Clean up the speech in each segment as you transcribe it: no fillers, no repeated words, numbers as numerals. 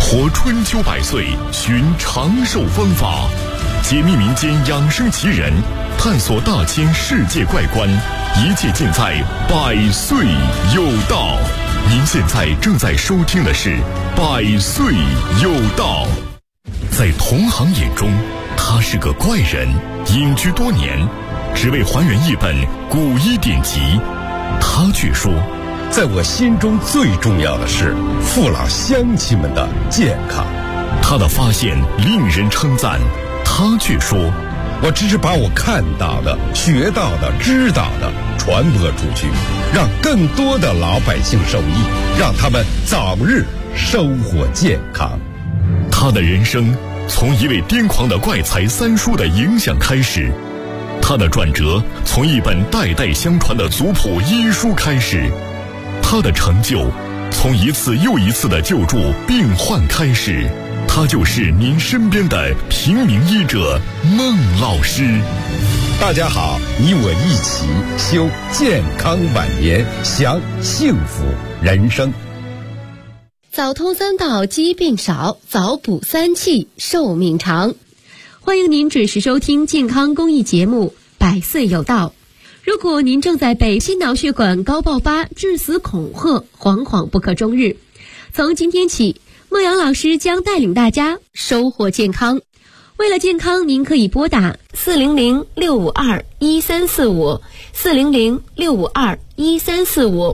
活春秋百岁，寻长寿方法，解密民间养生奇人，探索大千世界怪观，一切尽在百岁有道。您现在正在收听的是百岁有道。在同行眼中，他是个怪人，隐居多年，只为还原一本古医典籍。他却说， 在我心中最重要的是父老乡亲们的健康。 他的发现令人称赞，他却说， 我只是把我看到的、学到的、知道的传播出去，让更多的老百姓受益，让他们早日收获健康。 他的人生从一位癫狂的怪才三叔的影响开始，他的转折从一本代代相传的族谱医书开始，他的成就从一次又一次的救助病患开始。他就是您身边的平民医者孟老师。 大家好，你我一起修健康晚年，享幸福人生。 早通三道疾病少，早补三气寿命长。欢迎您准时收听健康公益节目百岁有道。如果您正在被心脑血管高爆发致死恐吓，惶惶不可终日，从今天起，孟阳老师将带领大家收获健康。为了健康，您可以拨打400-652-1345 400-652-1345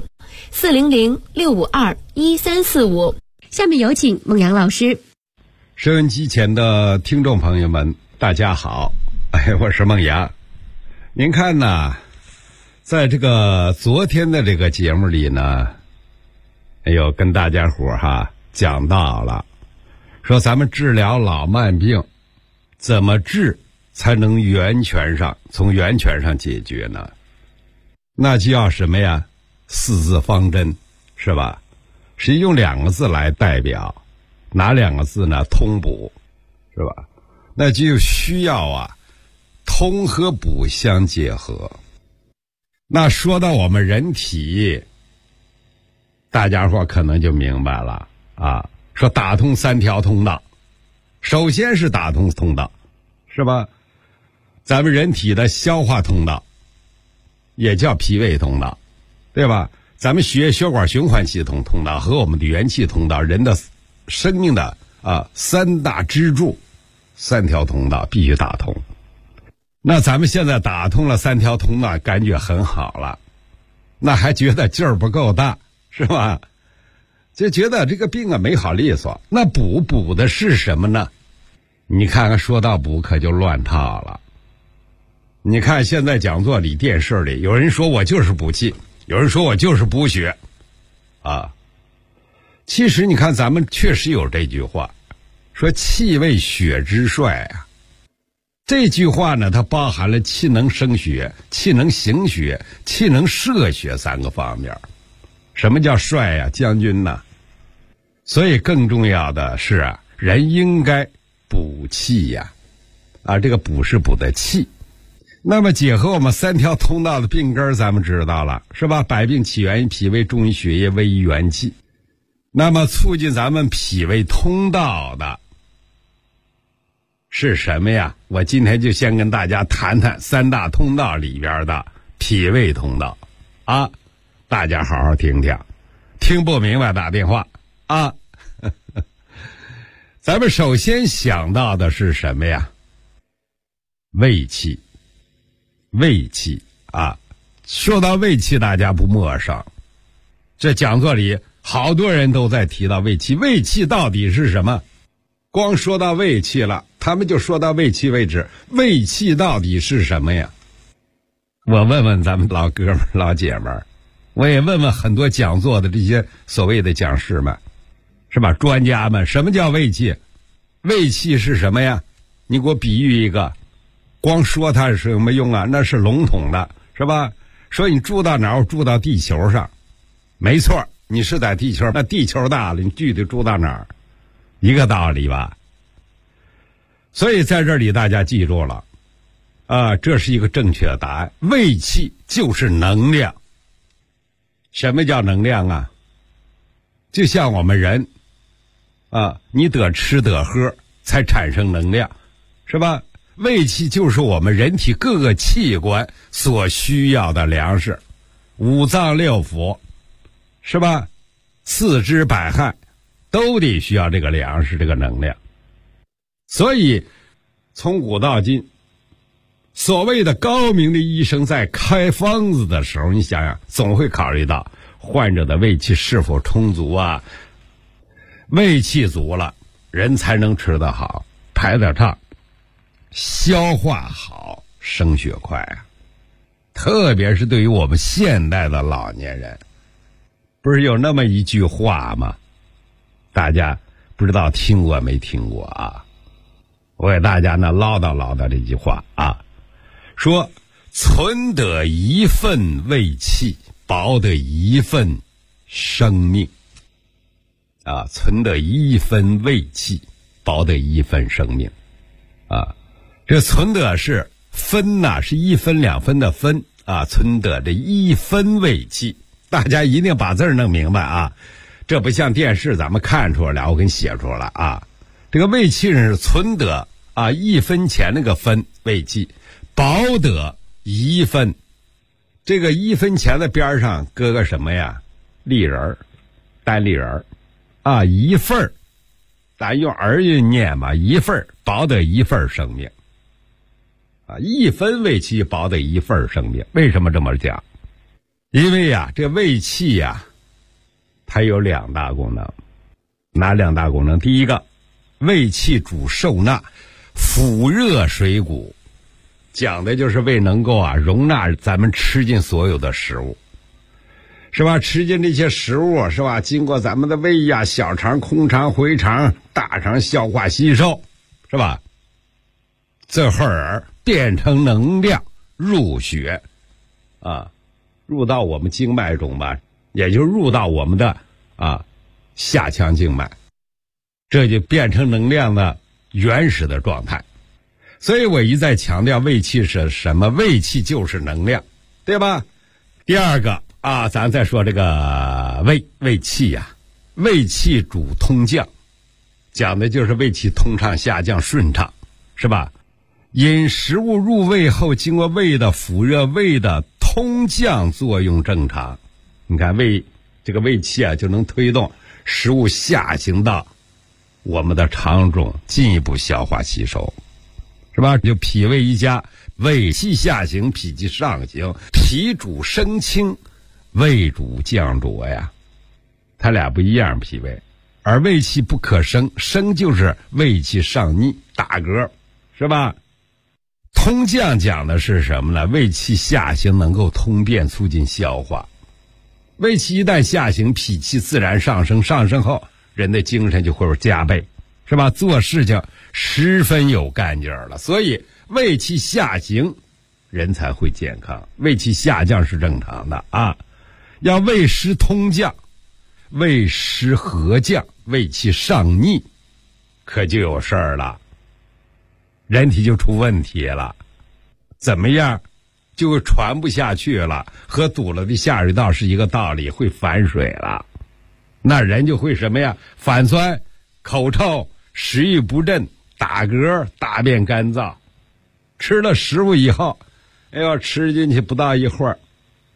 400-652-1345。下面有请孟阳老师。 收音机前的听众朋友们，大家好，我是孟阳。您看呢，在这个昨天的这个节目里呢，跟大家伙讲到了，说咱们治疗老慢病怎么治才能从源泉上解决呢？那就要什么呀？四字方针，是吧？是用两个字来代表，哪两个字呢？通补，是吧？那就需要通和补相结合。那说到我们人体，大家伙可能就明白了说打通三条通道，首先是打通通道，是吧？咱们人体的消化通道也叫脾胃通道，对吧？咱们血管循环系统通道和我们的元气通道，人的生命的三大支柱，三条通道必须打通。那咱们现在打通了三条通道，感觉很好了，那还觉得劲儿不够大，是吧？就觉得这个病没好利索。那补的是什么呢？你看看说到补可就乱套了。你看现在讲座里、电视里，有人说我就是补气，有人说我就是补血其实你看咱们确实有这句话，说气为血之帅这句话呢，它包含了气能生血、气能行血、气能摄血三个方面。什么叫帅将军呢？所以更重要的是人应该补气这个补是补的气。那么结合我们三条通道的病根，咱们知道了，是吧？百病起源于脾胃，重于血液，微于元气。那么促进咱们脾胃通道的是什么呀？我今天就先跟大家谈谈三大通道里边的脾胃通道大家好好听听，听不明白打电话咱们首先想到的是什么呀？胃气。胃气说到胃气，大家不陌生，这讲座里好多人都在提到胃气。胃气到底是什么？光说到胃气了，他们就说到胃气为止。胃气到底是什么呀？我问问咱们老哥们老姐们儿，我也问问很多讲座的这些所谓的讲师们，是吧？专家们，什么叫胃气？胃气是什么呀？你给我比喻一个。光说它是什么用那是笼统的，是吧？说你住到哪儿？我住到地球上，没错，你是在地球，那地球大了，你具体住到哪儿？一个道理吧。所以在这里大家记住了这是一个正确的答案。胃气就是能量。什么叫能量就像我们人你得吃得喝才产生能量，是吧？胃气就是我们人体各个器官所需要的粮食，五脏六腑，是吧？四肢百骸都得需要这个粮食，这个能量。所以从古到今，所谓的高明的医生在开方子的时候，你想想总会考虑到患者的胃气是否充足啊。胃气足了，人才能吃得好，排得畅，消化好，升血快啊。特别是对于我们现代的老年人，不是有那么一句话吗？大家不知道听过没听过啊？我给大家呢唠叨这句话啊，说存得一份胃气，保得一份生命啊，存得一分胃气，保得一份生命啊。这存得是分呐，是一分两分的分啊，存得这一分胃气，大家一定把字弄明白啊。这不像电视咱们看出来了，我给你写出来啊。这个胃气是存得啊一分钱那个分胃气，保得一分，这个一分钱的边上搁个什么呀？立人，单立人啊，一份儿，咱用儿韵念吧，一份儿保得一份生命啊，一分胃气保得一份生命。为什么这么讲？因为呀，这胃气呀，它有两大功能。哪两大功能？第一个，胃气主受纳，抚热水谷，讲的就是胃能够容纳咱们吃进所有的食物，是吧？吃进这些食物，是吧？经过咱们的胃呀、小肠、空肠、回肠、大肠消化吸收，是吧？这会儿变成能量入血啊，入到我们经脉中吧，也就入到我们的下腔静脉，这就变成能量的原始的状态。所以我一再强调，胃气是什么？胃气就是能量，对吧？第二个咱再说这个胃气呀，胃气主通降，讲的就是胃气通畅下降顺畅，是吧？因食物入胃后，经过胃的抚热，胃的通降作用正常。你看这个胃气就能推动食物下行到我们的肠中，进一步消化吸收，是吧？就脾胃一家，胃气下行，脾气上行，脾主升清，胃主降浊呀，它俩不一样，脾胃，而胃气不可升，升就是胃气上逆打嗝，是吧？通降讲的是什么呢？胃气下行能够通便，促进消化。胃气一旦下行，脾气自然上升，上升后人的精神就会加倍，是吧？做事情十分有干劲儿了。所以胃气下行人才会健康，胃气下降是正常的啊。要胃湿通降，胃湿和降，胃气上逆，可就有事儿了，人体就出问题了。怎么样？就会传不下去了，和堵了的下水道是一个道理，会反水了。那人就会什么呀？反酸、口臭、食欲不振、打嗝、大便干燥。吃了食物以后，吃进去不到一会儿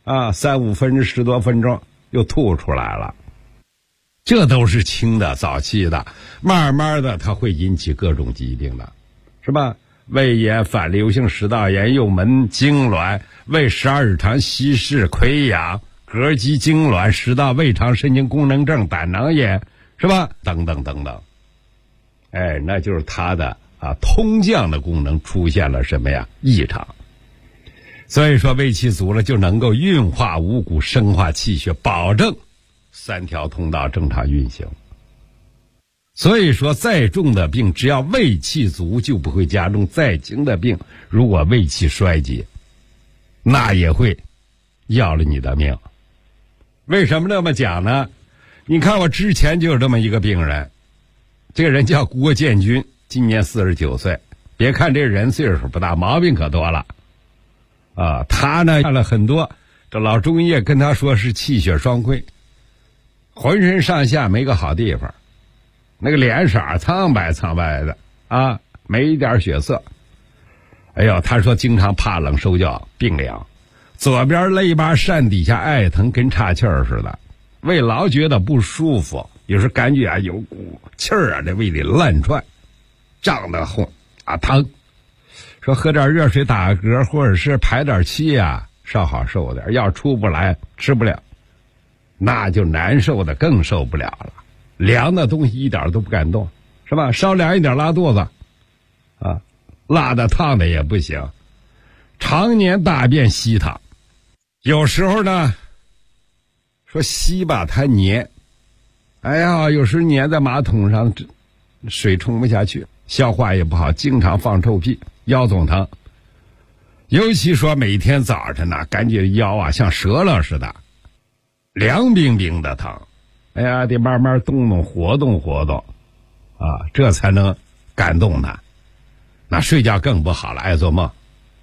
，3-5分钟、10多分钟又吐出来了。这都是轻的、早期的，慢慢的它会引起各种疾病的，是吧？胃炎、反流性食道炎、幽门痉挛、胃12指肠稀释、溃疡、膈肌痉挛、食道胃肠神经功能症、胆囊炎，是吧？等等等等。那就是它的通降的功能出现了什么呀？异常。所以说胃气足了就能够运化五谷，生化气血，保证3条通道正常运行。所以说再重的病，只要胃气足就不会加重，再轻的病如果胃气衰竭，那也会要了你的命。为什么这么讲呢？你看我之前就有这么一个病人，这个人叫郭建军，今年49岁。别看这人岁数不大，毛病可多了他呢看了很多，这老中医跟他说是气血双亏，浑身上下没个好地方那个脸色苍白苍白的啊，没一点血色。哎呦，他说经常怕冷手脚冰凉，左边肋巴扇底下爱疼，跟岔气儿似的，胃老觉得不舒服，有时感觉啊有股气儿啊，这胃里乱窜，胀得慌啊疼。说喝点热水打嗝，或者是排点气啊，稍好受点，要出不来吃不了，那就难受的更受不了了。凉的东西一点都不敢动，是吧？稍凉一点拉肚子啊，辣的烫的也不行，常年大便稀淌，有时候呢说稀吧它黏，哎呀，有时粘在马桶上，水冲不下去，消化也不好，经常放臭屁，腰总疼。尤其说每天早晨呢，感觉腰啊像折了似的，凉冰冰的疼。哎呀，得慢慢动动活动活动啊，这才能感动他。那睡觉更不好了，爱做梦，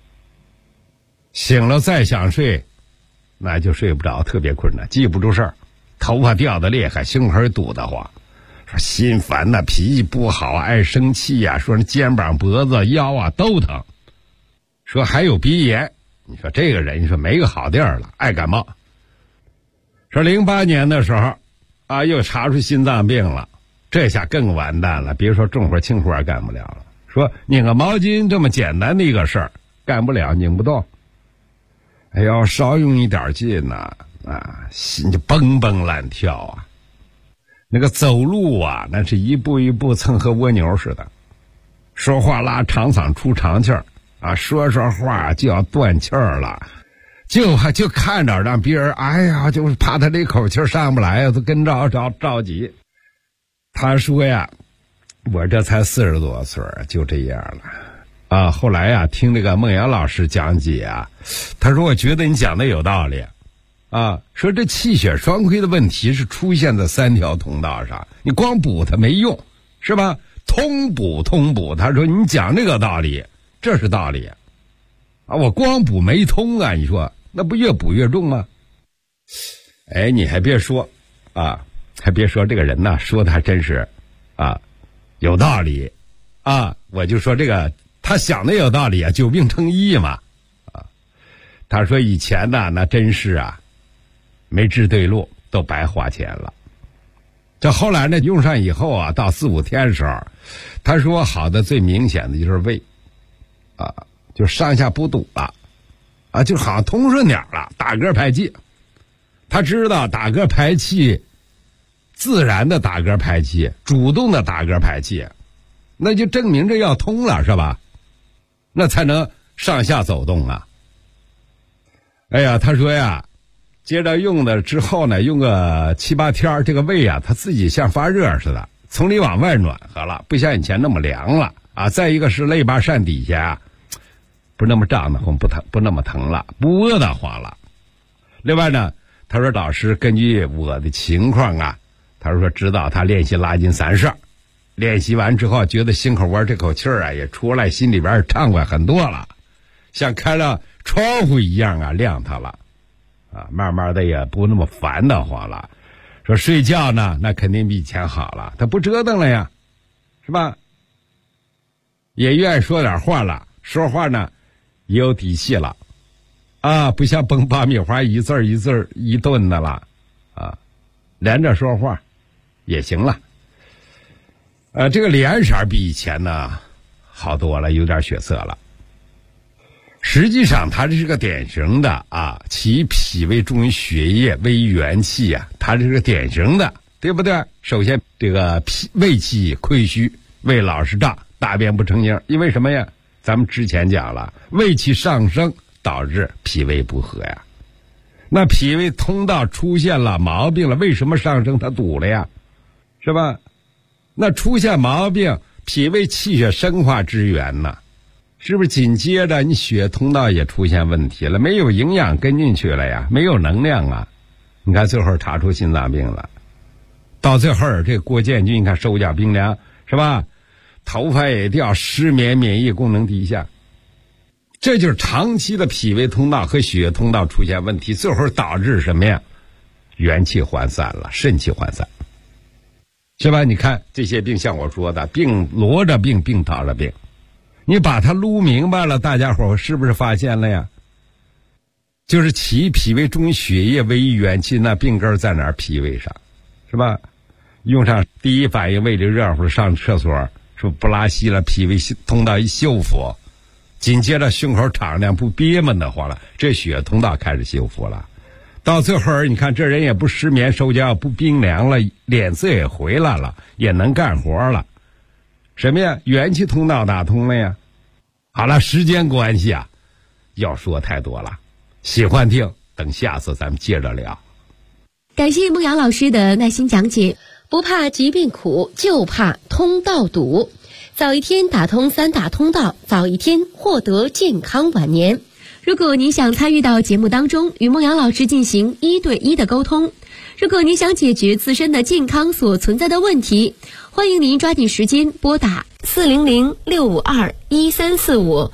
醒了再想睡，那就睡不着，特别困难，记不住事儿，头发掉得厉害，胸口堵得慌，说心烦呐，脾气不好，爱生气呀，说肩膀脖子腰啊都疼，说还有鼻炎。你说这个人，你说没个好地儿了，爱感冒。说08年的时候啊，又查出心脏病了，这下更完蛋了，别说重活轻活干不了了，说拧个毛巾这么简单的一个事儿干不了，拧不动。哎呦，少用一点劲呐，啊，心就蹦蹦乱跳啊。那个走路啊，那是一步一步蹭和蜗牛似的。说话拉长嗓出长气儿啊，说话就要断气儿了，就看着让别人，哎呀，就是怕他这口气上不来，都跟着急。他说呀，我这才40多岁就这样了啊。后来呀，听这个孟阳老师讲解啊，他说我觉得你讲的有道理啊，说这气血双亏的问题是出现在3条通道上，你光补它没用，是吧？通补，他说你讲这个道理，这是道理啊，我光补没通啊，你说那不越补越重吗？哎，你还别说啊，还别说这个人呢，说的还真是啊有道理啊。我就说这个他想的有道理啊，久病成医嘛啊。他说以前呢，那真是啊没治对路，都白花钱了。这后来呢，用上以后啊，到4、5天的时候，他说好的最明显的就是胃啊，就上下不堵了啊，就好像通顺点了，打嗝排气。他知道打嗝排气，自然的打嗝排气，主动的打嗝排气，那就证明这要通了，是吧？那才能上下走动啊。哎呀，他说呀，接着用的之后呢，用个7、8天，这个胃啊，它自己像发热似的，从里往外暖和了，不像以前那么凉了啊。再一个是肋巴扇底下啊，不那么胀得慌，不那么疼了，不饿得慌了。另外呢，他说老师根据我的情况啊，他说知道他练习拉筋3式，练习完之后觉得心口窝这口气儿啊也出来，心里边畅快很多了，像开了窗户一样啊亮它了啊，慢慢的也不那么烦得慌了。说睡觉呢，那肯定比以前好了，他不折腾了呀，是吧？也愿意说点话了，说话呢也有底气了啊，不像崩爆米花一字儿一字儿一顿的了啊，连着说话也行了。这个脸色比以前呢好多了，有点血色了。实际上它这是个典型的啊，其脾胃重于血液，微元气啊，它这是个典型的，对不对？首先这个胃气亏虚，胃老是胀，大便不成形，因为什么呀？咱们之前讲了，胃气上升导致脾胃不和呀。那脾胃通道出现了毛病了，为什么上升？它堵了呀，是吧？那出现毛病，脾胃气血生化之源呢，是不是紧接着你血通道也出现问题了？没有营养跟进去了呀，没有能量啊。你看最后查出心脏病了，到最后这郭建军你看手脚冰凉，是吧？头发也掉，失眠，免疫功能低下，这就是长期的脾胃通道和血液通道出现问题，最后导致什么呀？元气涣散了，肾气涣散。 是吧？你看这些病，像我说的，病罗着病，病倒着病，你把它撸明白了，大家伙是不是发现了呀？就是其脾胃中血液为元气，那病根在哪儿？脾胃上，是吧？用上第一反应胃里热乎，上厕所说不拉稀了，脾胃通道一修复，紧接着胸口敞亮，不憋闷得慌了，这血通道开始修复了。到最后你看这人也不失眠，手脚不冰凉了，脸色也回来了，也能干活了。什么呀？元气通道打通了呀。好了，时间关系啊，要说太多了，喜欢听，等下次咱们接着聊。 感谢孟阳老师的耐心讲解。不怕疾病苦，就怕通道堵。早一天打通3大通道，早一天获得健康晚年。如果您想参与到节目当中，与孟阳老师进行1对1的沟通，如果您想解决自身的健康所存在的问题，欢迎您抓紧时间拨打400-652-1345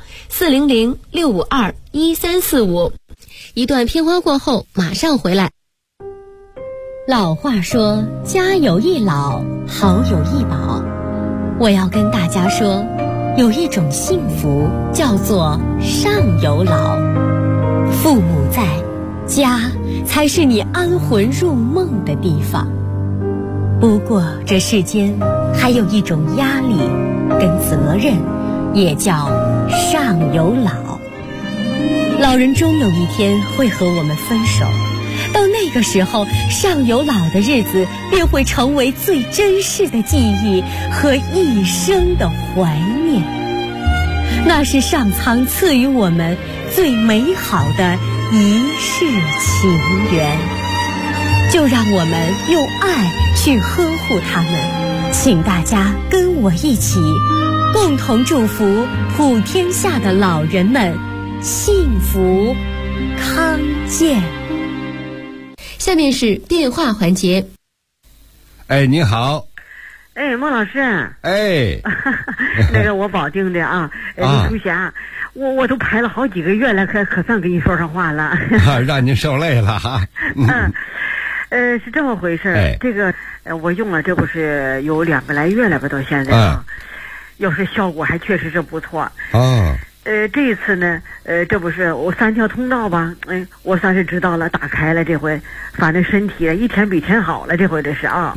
400-652-1345。一段片花过后，马上回来。老话说，家有一老，好有一宝。我要跟大家说，有一种幸福叫做上有老。父母在，家才是你安魂入梦的地方。不过这世间还有一种压力跟责任，也叫上有老。老人终有一天会和我们分手，到那个时候，上有老的日子便会成为最珍视的记忆和一生的怀念。那是上苍赐予我们最美好的一世情缘，就让我们用爱去呵护他们。请大家跟我一起，共同祝福普天下的老人们幸福康健。下面是电话环节。 哎，你好。 哎，孟老师。 哎， 那个我保定的啊，李淑霞，我都排了好几个月了，可算跟你说上话了。 让您受累了哈。 是这么回事。这个我用了，这不是有2个来月了吧？到现在啊，要是效果还确实是不错。 哦。 这一次呢，这不是我3条通道吧？我算是知道了，打开了。这回反正身体一天比一天好了，这回这是啊。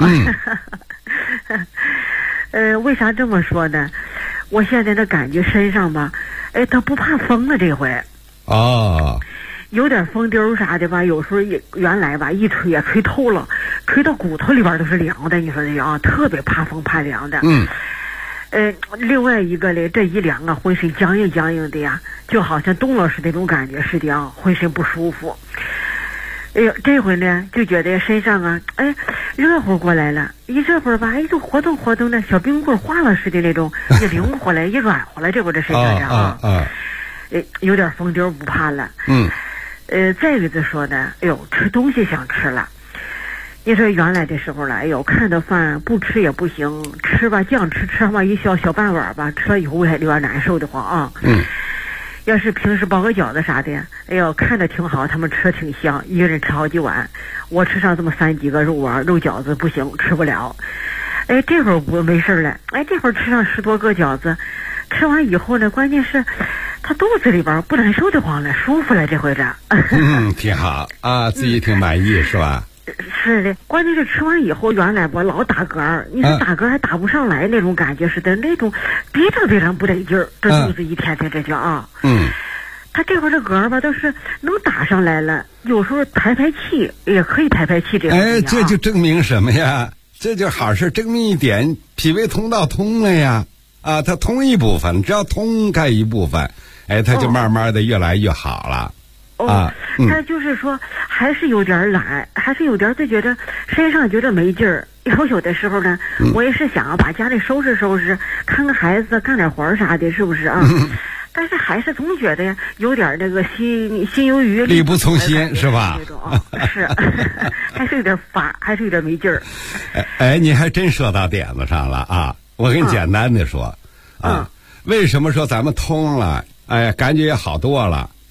为啥这么说呢？我现在的感觉身上吧，它不怕风了这回。 哦。 有点风丢啥的吧，有时候原来吧一吹吹透了，吹到骨头里边都是凉的。你说这啊，特别怕风怕凉的。另外一个嘞，这一凉啊，浑身僵硬僵硬的呀，就好像冻了似的那种感觉似的啊，浑身不舒服。哎呦，这回呢就觉得身上啊，热乎过来了，一这会儿吧，就活动活动的，小冰棍化了似的那种，也灵活了，也软和了，这不这身上啊，有点风丢不怕了。再一个说呢，吃东西想吃了。你说原来的时候了，看到饭不吃也不行，吃吧酱吃吧一小半碗吧，吃了以后胃还有点难受的慌啊。要是平时包个饺子啥的，看着挺好，他们吃挺香，一个人吃好几碗，我吃上这么3几个肉丸肉饺子不行，吃不了。这会儿我没事了，这会儿吃上10多个饺子，吃完以后呢，关键是他肚子里边不难受的慌了，舒服了这回这。 挺好啊，自己挺满意是吧？ 是的，关键是吃完以后，原来我老打嗝，你说打嗝还打不上来那种感觉似的，那种非常非常不得劲儿，这肚子一天天这叫啊。他这会儿这嗝吧都是能打上来了，有时候排气也可以排气这个。 这就证明什么呀？这就好事，证明一点，脾胃通道通了呀。啊，它通一部分，只要通开一部分，它就慢慢的越来越好了。 他就是说还是有点懒，还是有点就觉得身上觉得没劲儿。有的时候呢，我也是想把家里收拾收拾，看看孩子，干点活啥的，是不是啊？但是还是总觉得有点那个心有余力不从心，是吧？ 那种是，还是有点乏，还是有点没劲儿。 你还真说到点子上了啊！我跟你简单的说，为什么说咱们通了，感觉也好多了？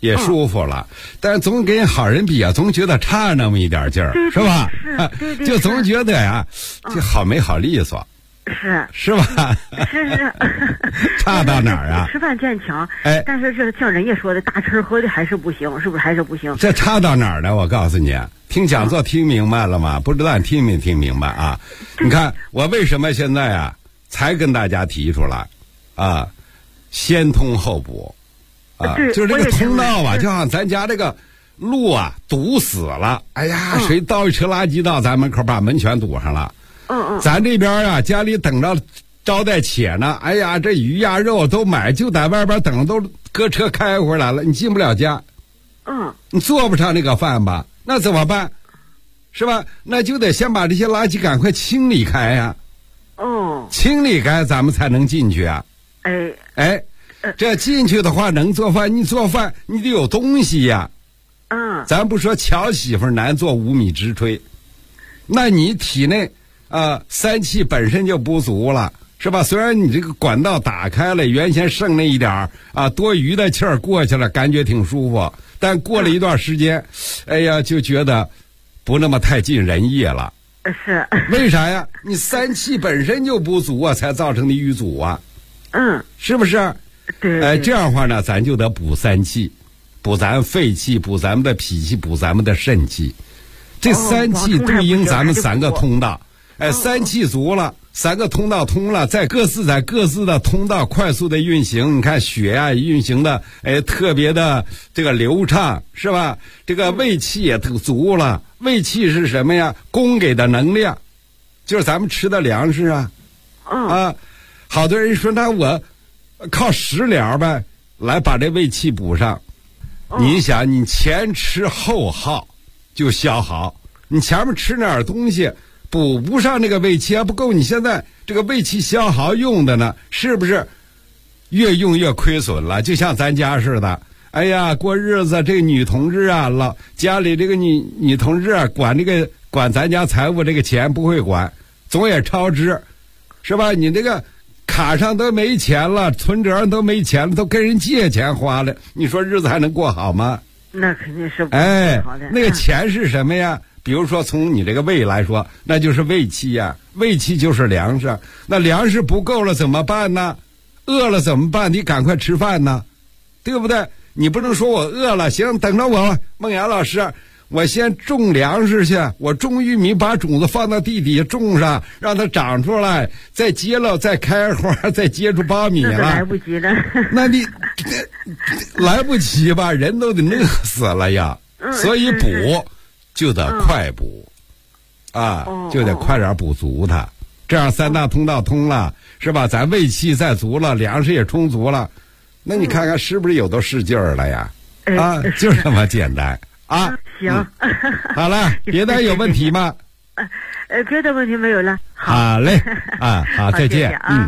也舒服了，但是总跟好人比啊，总觉得差那么一点劲儿，是吧？ 对， 就总觉得呀，就好没好利索。是吧？ 是差到哪儿啊？ 吃饭见强，但是这像人家说的大吃喝的还是不行，是不是还是不行？ 这差到哪儿呢？我告诉你，听讲座听明白了吗？不知道你听没听明白啊？你看我为什么现在啊才跟大家提出来啊，先通后补啊，就是这个通道啊，就像咱家这个路啊堵死了，哎呀，谁倒一车垃圾到咱门口，把门全堵上了。咱这边啊，家里等着招待且呢，哎呀，这鱼呀肉都买，就在外边等着，都搁车开回来了，你进不了家，你做不上那个饭吧？那怎么办？是吧？那就得先把这些垃圾赶快清理开呀。清理开，咱们才能进去啊。这进去的话能做饭，你做饭你得有东西呀。咱不说巧媳妇难做无米之炊，那你体内三气本身就不足了，是吧？虽然你这个管道打开了，原先剩那一点多余的气儿过去了，感觉挺舒服，但过了一段时间，哎呀，就觉得不那么太尽人意了。 是为啥呀？你三气本身就不足啊，才造成的淤阻啊。是不是？ 对。 这样的话呢，咱就得补三气，补咱肺气，补咱们的脾气，补咱们的肾气。这三气对应咱们3个通道。三气足了，3个通道通了，在各自的通道快速的运行，你看血啊运行的特别的这个流畅，是吧？这个胃气也足了，胃气是什么呀？供给的能量，就是咱们吃的粮食啊。好多人说那我靠食疗呗，来把这胃气补上。你想，你前吃后耗就消耗，你前面吃点东西补不上那个胃气，还不够你现在这个胃气消耗用的呢，是不是越用越亏损了？就像咱家似的，哎呀，过日子这个女同志啊，家里这个女同志啊，管咱家财务这个钱不会管，总也超支，是吧？你这个卡上都没钱了，存折上都没钱了，都跟人借钱花了，你说日子还能过好吗？ 那肯定是不好的。 那个钱是什么呀？比如说从你这个胃来说，那就是胃气呀，胃气就是粮食，那粮食不够了怎么办呢？饿了怎么办？你赶快吃饭呢，对不对？你不能说我饿了，行，等着我，孟岩老师，我先种粮食去，我种玉米，把种子放到地底下种上，让它长出来，再结了，再开花，再结出苞米了。 那来不及了。 那你来不及吧？人都得饿死了呀。所以补就得快补，就得快点补足它，这样3大通道通了，是吧？咱胃气再足了，粮食也充足了，那你看看是不是有的是劲儿了呀？就这么简单啊。 行， 好了，别的有问题吗？ 别的问题没有了。 好嘞，好，再见。 谢谢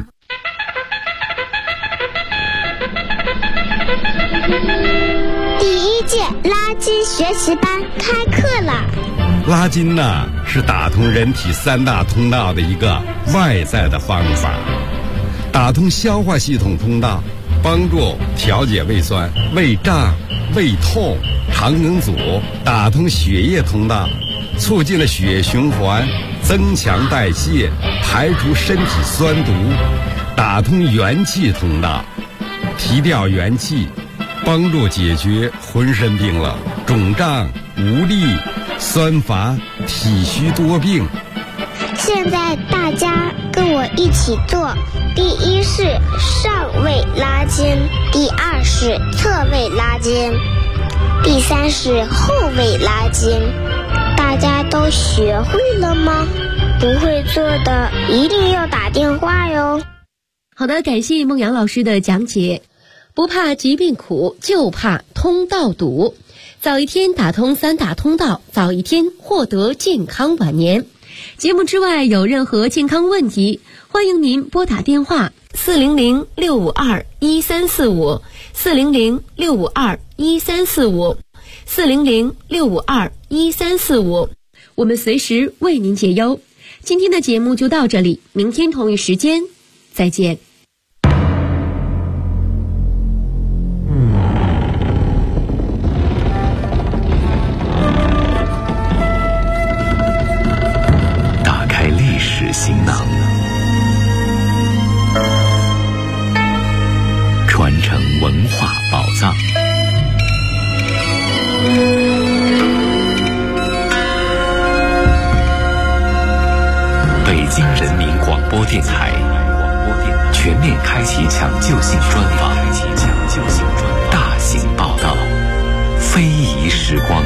第1届拉筋学习班开课了。 拉筋呢，是打通人体3大通道的一个外在的方法，打通消化系统通道，帮助调节胃酸、胃胀、胃痛、肠梗阻；打通血液通道，促进了血液循环，增强代谢，排除身体酸毒；打通元气通道，提调元气，帮助解决浑身病了、肿胀、无力、酸乏、体虚多病。 现在大家跟我一起做，第1是上胃拉筋，第2是侧胃拉筋，第3是后胃拉筋。大家都学会了吗？不会做的一定要打电话哟。 好的，感谢孟阳老师的讲解。不怕疾病苦，就怕通道堵。早一天打通3大通道，早一天获得健康晚年。节目之外有任何健康问题，欢迎您拨打电话400-652-1345 400-652-1345 400-652-1345，我们随时为您解忧。今天的节目就到这里，明天同一时间再见。 北京人民广播电台全面开启抢救性专访，大型报道，非遗时光。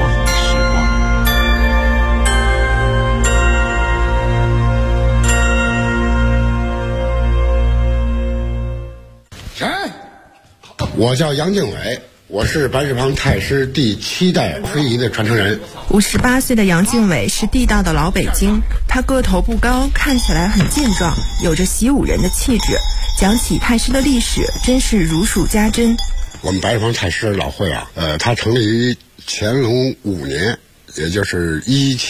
我叫杨敬伟，我是白纸坊太师第7代非遗的传承人。 58岁的杨敬伟是地道的老北京，他个头不高，看起来很健壮，有着习武人的气质。讲起太师的历史，真是如数家珍。 我们白纸坊太师老会啊，它成立于乾隆5年，也就是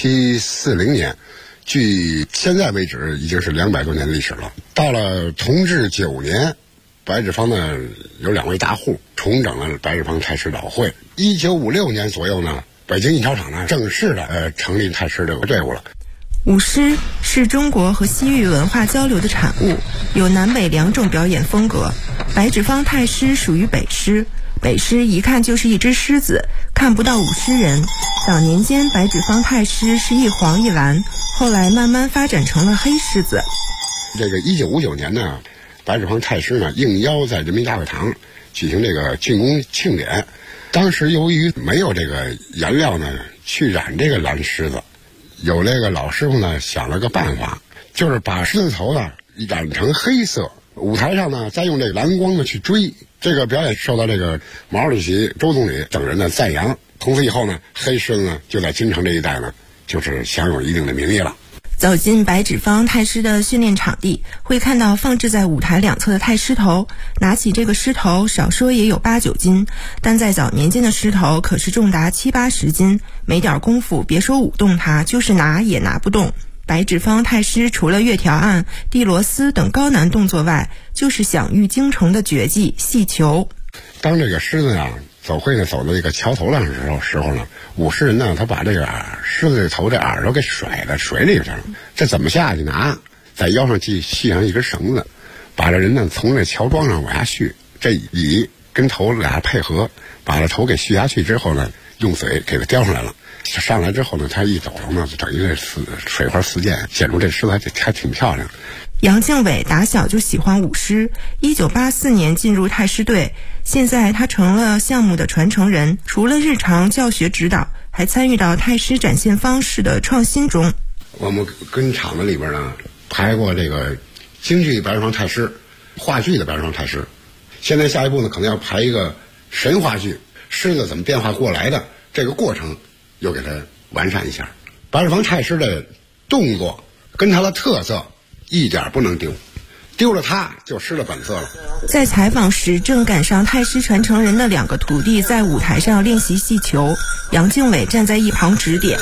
1740年，距现在为止已经是200多年历史了。到了同治9年。白纸坊呢有2位大户重整了白纸坊太师老会。1956年左右呢，北京印钞厂呢正式的成立太师这个队伍了。 舞狮是中国和西域文化交流的产物，有南北2种表演风格。白纸坊太师属于北狮，北狮一看就是一只狮子，看不到舞狮人。早年间白纸坊太师是一黄一蓝，后来慢慢发展成了黑狮子。 这个1959年呢，白纸坊太师呢应邀在人民大会堂举行这个竣工庆典。当时由于没有这个颜料呢去染这个蓝狮子，有这个老师傅呢想了个办法，就是把狮子头呢染成黑色，舞台上呢再用这个蓝光呢去追。这个表演受到这个毛主席、周总理等人的赞扬。从此以后呢，黑狮子呢就在京城这一带呢就是享有一定的名义了。 走进白纸坊太师的训练场地，会看到放置在舞台2侧的太师头。拿起这个狮头，少说也有8、9斤，但在早年间的狮头可是重达70、80斤，没点功夫，别说舞动它，就是拿也拿不动。白纸坊太师除了月条案、地螺丝等高难动作外，就是享誉京城的绝技戏球。 当这个狮子啊走会呢走到这个桥头上的时候呢，舞狮人呢他把这个狮子的头这耳朵给甩到水里去了。这怎么下去呢？在腰上系上一根绳子，把这人呢从这桥桩上往下续，这尾跟头俩配合，把这头给续下去之后呢，用嘴给它叼上来了。上来之后呢，他一走呢，就等于这水花四溅，显出这狮子还挺漂亮。 杨敬伟打小就喜欢舞狮，1984年进入太师队，现在他成了项目的传承人，除了日常教学指导，还参与到太师展现方式的创新中。 我们跟厂子里边呢排过这个京剧白纸坊太师、话剧的白纸坊太师，现在下一步呢可能要排一个神话剧，狮子怎么变化过来的这个过程又给它完善一下。白纸坊太师的动作跟他的特色一点不能丢，丢了它就失了本色了。 在采访时，正赶上太师传承人的2个徒弟在舞台上练习戏球，杨敬伟站在一旁指点。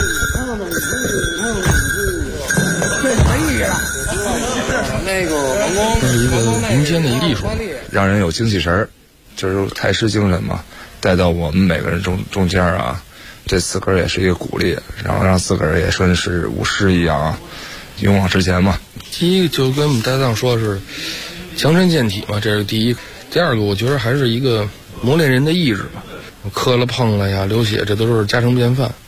这是一个民间的艺术，让人有精气神儿，就是太师精神嘛，带到我们每个人中间啊，这自个儿也是一个鼓励，然后让自个儿也算是舞狮一样啊，勇往直前嘛。第一个就跟我们搭档说的是强身健体嘛，这是第一。第二个我觉得还是一个磨练人的意志吧，磕了碰了呀流血，这都是家常便饭。